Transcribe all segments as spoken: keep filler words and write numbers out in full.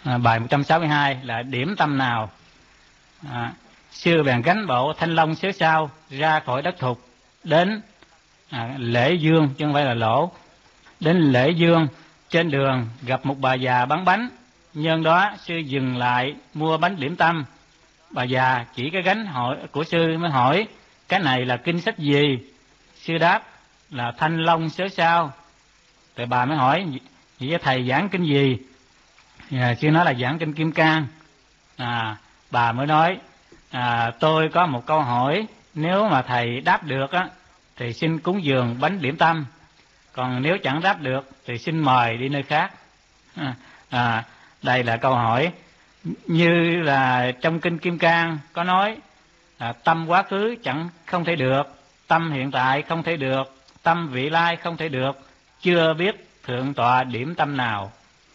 À, bài một trăm sáu mươi hai là điểm tâm nào. À, xưa bèn gánh bộ thanh long xứ sao ra khỏi đất thục đến à, Lễ Dương, chứ không phải là Lỗ. Đến Lễ Dương, trên đường gặp một bà già bán bánh, nhân đó sư dừng lại mua bánh điểm tâm. Bà già chỉ cái gánh hỏi của sư mới hỏi cái này là kinh sách gì. Sư đáp là Thanh Long xứ sao. Rồi bà mới hỏi vậy với thầy giảng kinh gì. À, sư nói là giảng kinh Kim Cang. À, bà mới nói à, tôi có một câu hỏi, nếu mà thầy đáp được á thì xin cúng dường bánh điểm tâm, còn nếu chẳng đáp được thì xin mời đi nơi khác. À, à, đây là câu hỏi. Như là trong kinh Kim Cang có nói à, tâm quá khứ chẳng không thể được, tâm hiện tại không thể được, tâm vị lai không thể được, chưa biết thượng tọa điểm tâm nào.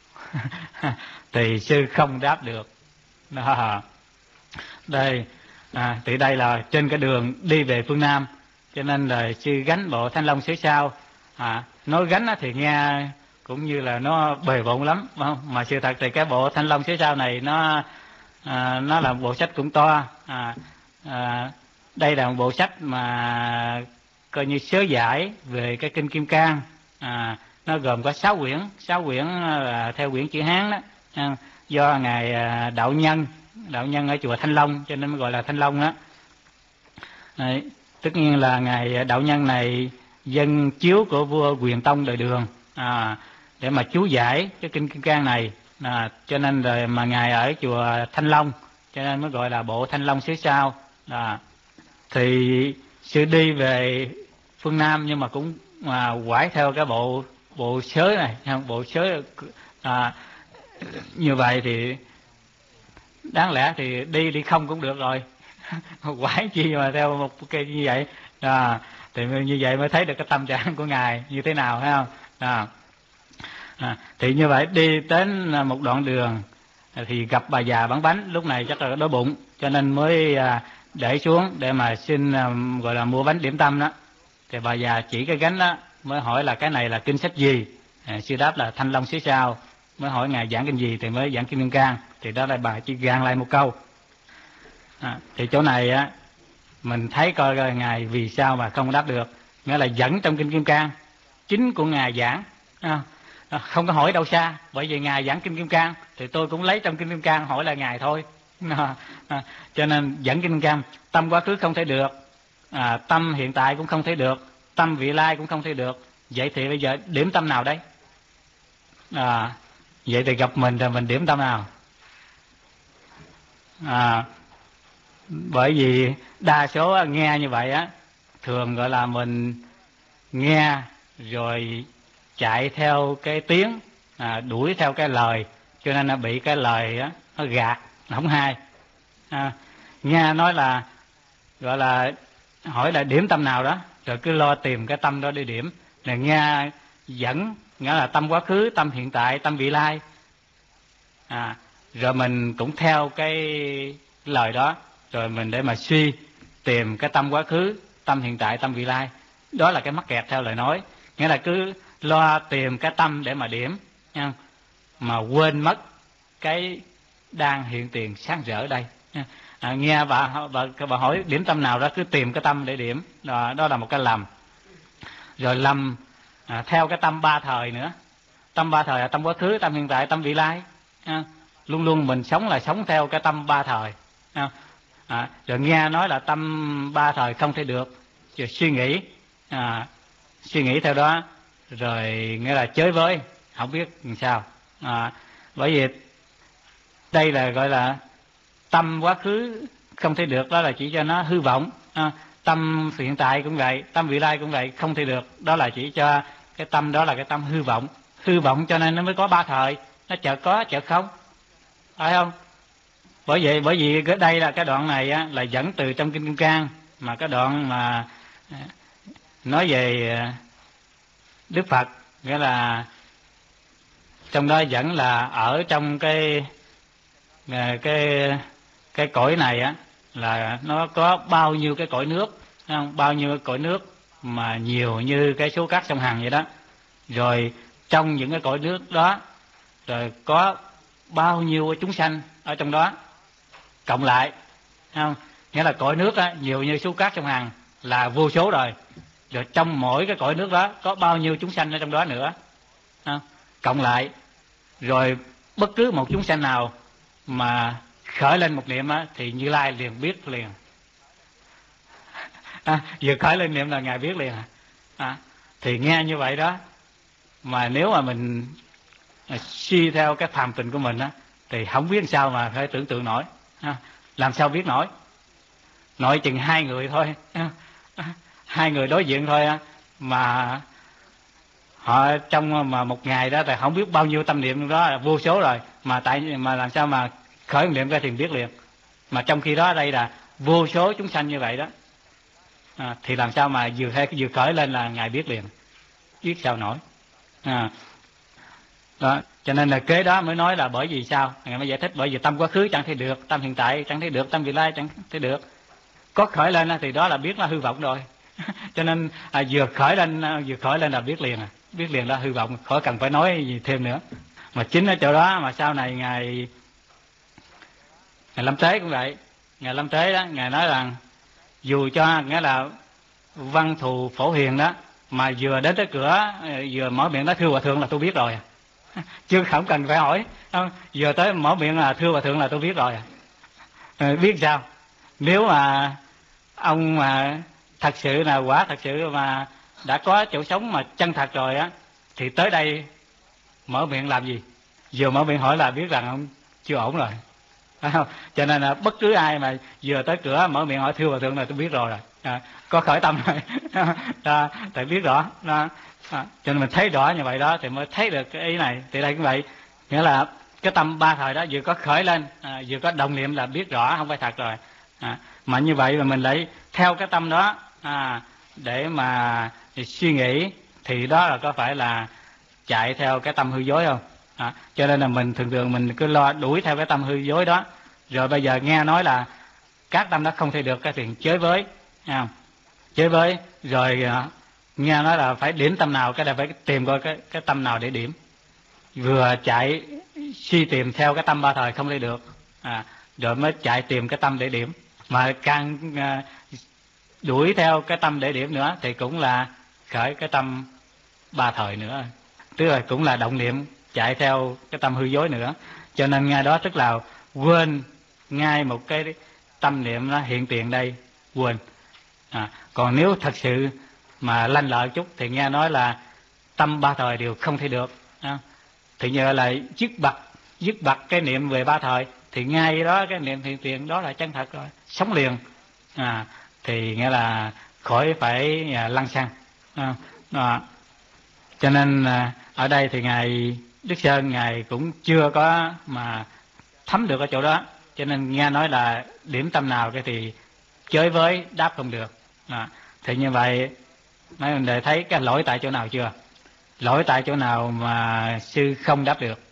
Thì sư không đáp được. Đó. Đây à, thì đây là trên cái đường đi về phương Nam, cho nên là sư gánh bộ Thanh Long xứ sao. À, nói gánh thì nghe cũng như là nó bề bộn lắm, không? Mà sự thật thì cái bộ Thanh Long xứ sao này nó à, nó là một bộ sách cũng to. À, à, đây là một bộ sách mà coi như sớ giải về cái kinh Kim Cang. À, nó gồm có sáu quyển, sáu quyển là theo quyển chữ Hán đó. À, do ngài đạo nhân đạo nhân ở chùa Thanh Long cho nên mới gọi là Thanh Long đó. Đấy, tất nhiên là ngài đạo nhân này dân chiếu của vua Quyền Tông đời Đường à, để mà chú giải cái kinh Kim Cang này. À, cho nên rồi mà ngài ở chùa Thanh Long cho nên mới gọi là bộ Thanh Long xứ sao. À, thì sư đi về phương Nam nhưng mà cũng mà quải theo cái bộ bộ sớ này, bộ sớ à, như vậy thì đáng lẽ thì đi đi không cũng được rồi. Quái chi mà theo một cái như vậy. À, thì như vậy mới thấy được cái tâm trạng của ngài như thế nào, thấy không? À, à, thì như vậy đi đến một đoạn đường thì gặp bà già bán bánh, lúc này chắc là đói bụng cho nên mới à, để xuống để mà xin à, gọi là mua bánh điểm tâm đó. Thì bà già chỉ cái gánh đó mới hỏi là cái này là kinh sách gì. À, sư đáp là Thanh Long xứ sao. Mới hỏi ngài giảng kinh gì thì mới giảng kinh Kim Cang. Thì đó là bà chỉ gàn lại một câu. À, thì chỗ này á mình thấy coi, coi ngài vì sao mà không đáp được, nghĩa là dẫn trong kinh Kim Cang chính của ngài giảng. À, không có hỏi đâu xa, bởi vì ngài giảng kinh Kim Cang thì tôi cũng lấy trong kinh Kim Cang hỏi là ngài thôi. À, à, cho nên dẫn kinh Kim Cang, tâm quá khứ không thể được, à, tâm hiện tại cũng không thể được, tâm vị lai cũng không thể được. Vậy thì bây giờ điểm tâm nào đấy? À, vậy thì gặp mình rồi mình điểm tâm nào? À, bởi vì đa số nghe như vậy á, thường gọi là mình nghe rồi chạy theo cái tiếng, à, đuổi theo cái lời, cho nên nó bị cái lời á nó gạt, nó không hay. À, nghe nói là gọi là hỏi là điểm tâm nào đó, rồi cứ lo tìm cái tâm đó để điểm. Rồi nghe dẫn nghĩa là tâm quá khứ, tâm hiện tại, tâm vị lai. À, rồi mình cũng theo cái lời đó, rồi mình để mà suy tìm cái tâm quá khứ, tâm hiện tại, tâm vị lai. Đó là cái mắc kẹt theo lời nói, nghĩa là cứ lo tìm cái tâm để mà điểm nha, mà quên mất cái đang hiện tiền sáng rỡ đây. À, nghe bà, bà bà hỏi điểm tâm nào đó cứ tìm cái tâm để điểm, đó, đó là một cái lầm. Rồi lầm à, theo cái tâm ba thời nữa. Tâm ba thời là tâm quá khứ, tâm hiện tại, tâm vị lai. À, luôn luôn mình sống là sống theo cái tâm ba thời. À, à, rồi nghe nói là tâm ba thời không thể được, rồi suy nghĩ à, suy nghĩ theo đó, rồi nghĩa là chới với, không biết làm sao. À, bởi vì đây là gọi là tâm quá khứ không thể được, đó là chỉ cho nó hư vọng. À, tâm hiện tại cũng vậy, tâm vị lai cũng vậy, không thể được, đó là chỉ cho cái tâm đó là cái tâm hư vọng. Hư vọng cho nên nó mới có ba thời, nó chợt có chợt không, phải không? Bởi vậy bởi vì cái đây là cái đoạn này á, là dẫn từ trong kinh Kim Cang, mà cái đoạn mà nói về Đức Phật, nghĩa là trong đó dẫn là ở trong cái cái cái cõi này á, là nó có bao nhiêu cái cõi nước, không? Bao nhiêu cái cõi nước mà nhiều như cái số cát sông Hằng vậy đó. Rồi trong những cái cõi nước đó rồi có bao nhiêu chúng sanh ở trong đó cộng lại, không? Nghĩa là cõi nước á, nhiều như số cát trong hằng là vô số rồi. Rồi trong mỗi cái cõi nước đó có bao nhiêu chúng sanh ở trong đó nữa, không? Cộng lại, rồi bất cứ một chúng sanh nào mà khởi lên một niệm á, thì Như Lai liền biết liền. À, vừa khởi lên niệm là Ngài biết liền. À, thì nghe như vậy đó, mà nếu mà mình suy theo cái phàm tình của mình á, thì không biết sao mà phải tưởng tượng nổi. À, làm sao biết nổi? Nội chừng hai người thôi, à, hai người đối diện thôi á, mà họ trong mà một ngày đó thì không biết bao nhiêu tâm niệm đó là vô số rồi, mà tại mà làm sao mà khởi niệm ra thì biết liền. Mà trong khi đó đây là vô số chúng sanh như vậy đó, à, thì làm sao mà vừa hay vừa khởi lên là Ngài biết liền, biết sao nổi. À, đó, cho nên là kế đó mới nói là bởi vì sao Ngài mới giải thích, bởi vì tâm quá khứ chẳng thể được, tâm hiện tại chẳng thể được, tâm vị lai chẳng thể được. Có khởi lên thì đó là biết là hư vọng rồi. Cho nên à, vừa khởi lên vừa khởi lên là biết liền, à, biết liền là hư vọng, khỏi cần phải nói gì thêm nữa. Mà chính ở chỗ đó mà sau này ngài ngài Lâm Tế cũng vậy. Ngài Lâm Tế đó, ngài nói rằng dù cho nghĩa là văn thù phổ hiền đó, mà vừa đến tới cửa vừa mở miệng nói thưa hòa thượng là tôi biết rồi, chứ không cần phải hỏi. Không, vừa tới mở miệng là thưa hòa thượng là tôi biết rồi. À, biết sao? Nếu mà ông mà thật sự là quả thật sự mà đã có chỗ sống mà chân thật rồi á, thì tới đây mở miệng làm gì? Vừa mở miệng hỏi là biết rằng ông chưa ổn rồi. Phải không? Cho nên là bất cứ ai mà vừa tới cửa mở miệng hỏi thưa hòa thượng là tôi biết rồi rồi, à, có khởi tâm rồi. Đó, tại biết rõ đó. À, cho nên mình thấy rõ như vậy đó thì mới thấy được cái ý này. Thì đây cũng vậy, nghĩa là cái tâm ba thời đó vừa có khởi lên, à, vừa có đồng niệm là biết rõ không phải thật rồi. À, mà như vậy mà mình lại theo cái tâm đó à, để mà suy nghĩ, thì đó là có phải là chạy theo cái tâm hư dối không? À, cho nên là mình thường thường mình cứ lo đuổi theo cái tâm hư dối đó, rồi bây giờ nghe nói là các tâm đó không thể được cái chuyện chới với, à, chới với rồi à, nghe nói là phải điểm tâm nào, cái là phải tìm coi cái cái tâm nào để điểm, vừa chạy suy tìm theo cái tâm ba thời không thể được, à, rồi mới chạy tìm cái tâm để điểm, mà càng à, đuổi theo cái tâm để điểm nữa thì cũng là khởi cái tâm ba thời nữa, tức là cũng là động niệm chạy theo cái tâm hư dối nữa. Cho nên ngay đó tức là quên ngay một cái tâm niệm nó hiện tiền đây, quên. À, còn nếu thật sự mà lanh lợi chút thì nghe nói là tâm ba thời đều không thể được, à, thì nhờ là dứt bặt dứt bặt cái niệm về ba thời, thì ngay đó cái niệm hiện tiền đó là chân thật rồi, sống liền. À, thì nghĩa là khỏi phải à, lăng xăng. À, à, cho nên à, ở đây thì ngài Đức Sơn ngài cũng chưa có mà thấm được ở chỗ đó, cho nên nghe nói là điểm tâm nào cái thì chới với đáp không được. À, thì như vậy mấy vấn đề thấy cái lỗi tại chỗ nào chưa? Lỗi tại chỗ nào mà sư không đáp được?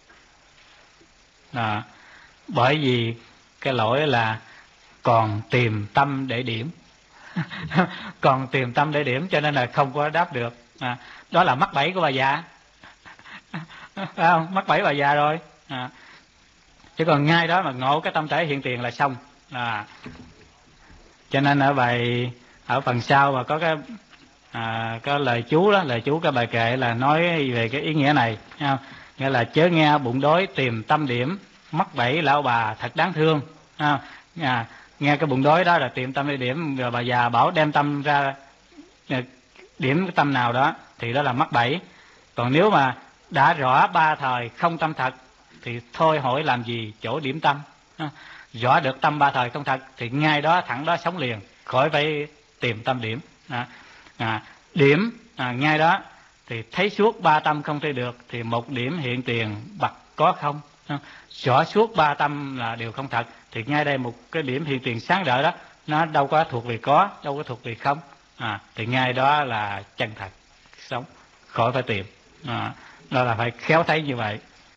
À, bởi vì cái lỗi là còn tìm tâm để điểm. Còn tìm tâm để điểm cho nên là không có đáp được. À, đó là mắc bẫy của bà già. Phải không? Mắc bẫy bà già rồi. À, chứ còn ngay đó mà ngộ cái tâm thể hiện tiền là xong. À, cho nên ở bài ở phần sau mà có cái à, có lời chú đó, lời chú cái bài kệ là nói về cái ý nghĩa này, không? Nghĩa là chớ nghe bụng đói tìm tâm điểm, mắc bẫy lão bà thật đáng thương. À, à, nghe cái bụng đói đó là tìm tâm để điểm, rồi bà già bảo đem tâm ra điểm cái tâm nào đó thì đó là mắc bẫy. Còn nếu mà đã rõ ba thời không tâm thật thì thôi hỏi làm gì chỗ điểm tâm. À, rõ được tâm ba thời không thật thì ngay đó thẳng đó sống liền, khỏi phải tìm tâm điểm. À, à, điểm à, ngay đó thì thấy suốt ba tâm không thể được thì một điểm hiện tiền bặt có không. À, rõ suốt ba tâm là đều không thật thì ngay đây một cái điểm hiện tiền sáng rỡ đó, nó đâu có thuộc về có, đâu có thuộc về không. À, thì ngay đó là chân thật sống, khỏi phải tìm. À, đó là phải khéo thấy như vậy.